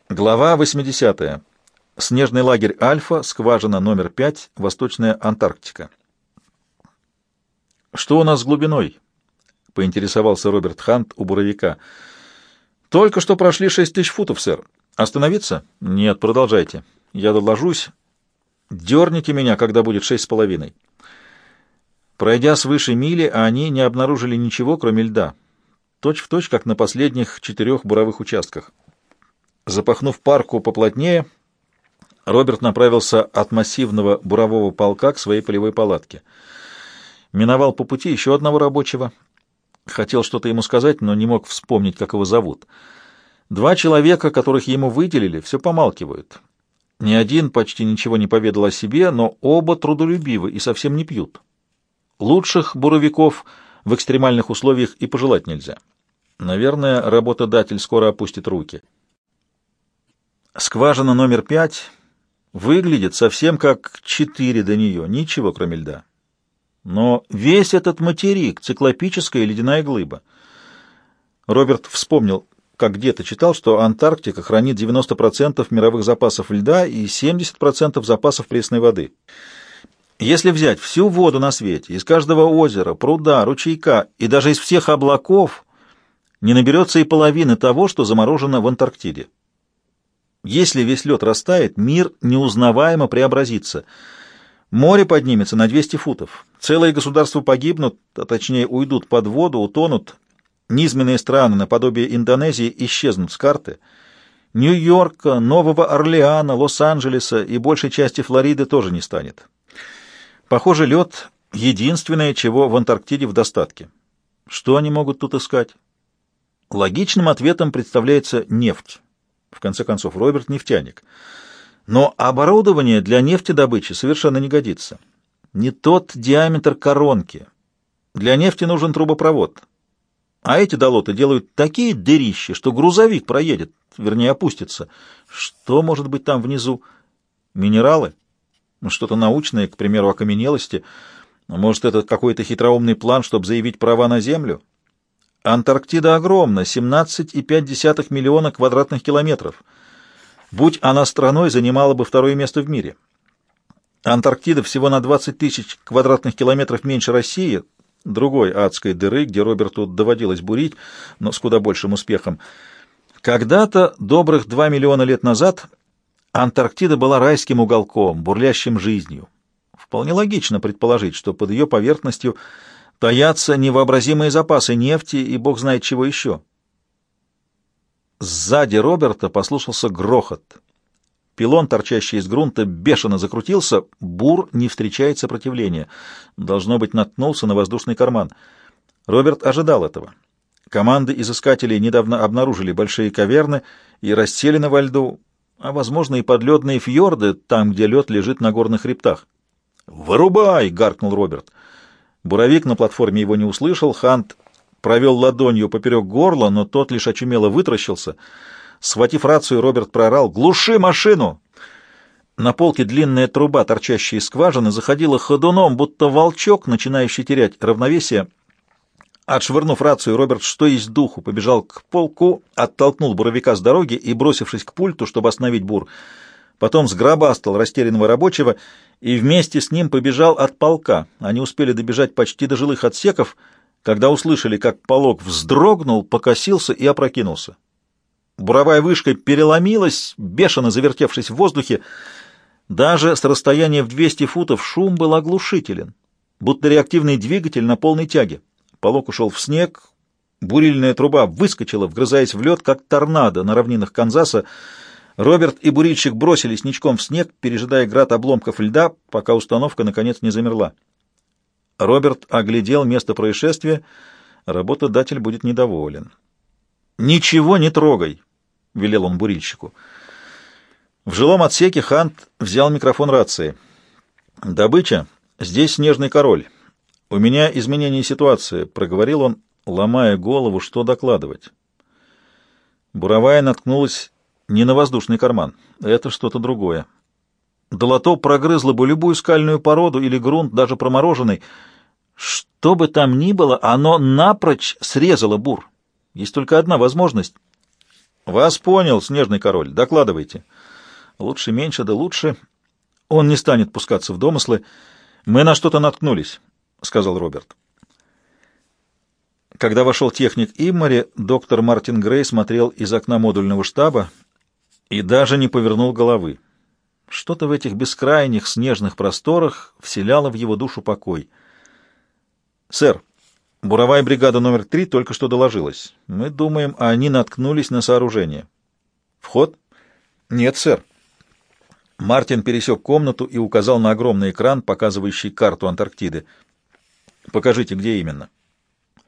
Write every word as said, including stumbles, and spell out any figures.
Глава восьмидесятая. Снежный лагерь Альфа, скважина номер пять, Восточная Антарктика. «Что у нас с глубиной?» — поинтересовался Роберт Хант у буровика. «Только что прошли шесть тысяч футов, сэр. Остановиться?» «Нет, продолжайте. Я доложусь. Дерните меня, когда будет шесть с половиной». Пройдя свыше мили, они не обнаружили ничего, кроме льда. Точь в точь, как на последних четырех буровых участках. Запахнув парку поплотнее, Роберт направился от массивного бурового полка к своей полевой палатке. Миновал по пути еще одного рабочего. Хотел что-то ему сказать, но не мог вспомнить, как его зовут. Два человека, которых ему выделили, все помалкивают. Ни один почти ничего не поведал о себе, но оба трудолюбивы и совсем не пьют. Лучших буровиков в экстремальных условиях и пожелать нельзя. Наверное, работодатель скоро опустит руки. Скважина номер пять выглядит совсем как четыре до нее, ничего кроме льда. Но весь этот материк — циклопическая ледяная глыба. Роберт вспомнил, как где-то читал, что Антарктика хранит девяносто процентов мировых запасов льда и семьдесят процентов запасов пресной воды. Если взять всю воду на свете, из каждого озера, пруда, ручейка и даже из всех облаков, не наберется и половины того, что заморожено в Антарктиде. Если весь лед растает, мир неузнаваемо преобразится. Море поднимется на двести футов. Целые государства погибнут, а точнее уйдут под воду, утонут. Низменные страны, наподобие Индонезии, исчезнут с карты. Нью-Йорка, Нового Орлеана, Лос-Анджелеса и большей части Флориды тоже не станет. Похоже, лед — единственное, чего в Антарктиде в достатке. Что они могут тут искать? Логичным ответом представляется нефть. В конце концов, Роберт — нефтяник. Но оборудование для нефтедобычи совершенно не годится. Не тот диаметр коронки. Для нефти нужен трубопровод. А эти долоты делают такие дырища, что грузовик проедет, вернее, опустится. Что может быть там внизу? Минералы? Ну, что-то научное, к примеру, окаменелости. Может, это какой-то хитроумный план, чтобы заявить права на Землю? Антарктида огромна, семнадцать и пять десятых миллиона квадратных километров. Будь она страной, занимала бы второе место в мире. Антарктида всего на двадцать тысяч квадратных километров меньше России, другой адской дыры, где Роберту доводилось бурить, но с куда большим успехом. Когда-то, добрых два миллиона лет назад, Антарктида была райским уголком, бурлящим жизнью. Вполне логично предположить, что под ее поверхностью таятся невообразимые запасы нефти и бог знает чего еще. Сзади Роберта послышался грохот. Пилон, торчащий из грунта, бешено закрутился, бур не встречает сопротивления. Должно быть, наткнулся на воздушный карман. Роберт ожидал этого. Команды изыскателей недавно обнаружили большие каверны и расселены во льду, а, возможно, и подледные фьорды, там, где лед лежит на горных хребтах. «Вырубай!» — гаркнул Роберт. Буровик на платформе его не услышал. Хант провел ладонью поперек горла, но тот лишь очумело вытращился. Схватив рацию, Роберт проорал: «Глуши машину!» На полке длинная труба, торчащая из скважины, заходила ходуном, будто волчок, начинающий терять равновесие. Отшвырнув рацию, Роберт, что есть духу, побежал к полку, оттолкнул буровика с дороги и, бросившись к пульту, чтобы остановить бур, потом сгробастал растерянного рабочего и вместе с ним побежал от полка. Они успели добежать почти до жилых отсеков, когда услышали, как полог вздрогнул, покосился и опрокинулся. Буровая вышка переломилась, бешено завертевшись в воздухе. Даже с расстояния в двести футов шум был оглушителен, будто реактивный двигатель на полной тяге. Полог ушел в снег, бурильная труба выскочила, вгрызаясь в лед, как торнадо на равнинах Канзаса. Роберт и бурильщик бросились ничком в снег, пережидая град обломков льда, пока установка, наконец, не замерла. Роберт оглядел место происшествия. Работодатель будет недоволен. «Ничего не трогай!» — велел он бурильщику. В жилом отсеке Хант взял микрофон рации. «Добыча. Здесь снежный король. У меня изменение ситуации», — проговорил он, ломая голову, что докладывать. Буровая наткнулась не на воздушный карман. Это что-то другое. Долото прогрызло бы любую скальную породу или грунт, даже промороженный. Что бы там ни было, оно напрочь срезало бур. Есть только одна возможность. Вас понял, снежный король. Докладывайте. Лучше меньше, да лучше. Он не станет пускаться в домыслы. Мы на что-то наткнулись, — сказал Роберт. Когда вошел техник Иммари, доктор Мартин Грей смотрел из окна модульного штаба и даже не повернул головы. Что-то в этих бескрайних снежных просторах вселяло в его душу покой. «Сэр, буровая бригада номер три только что доложилась. Мы думаем, они наткнулись на сооружение. Вход?» «Нет, сэр». Мартин пересек комнату и указал на огромный экран, показывающий карту Антарктиды. «Покажите, где именно».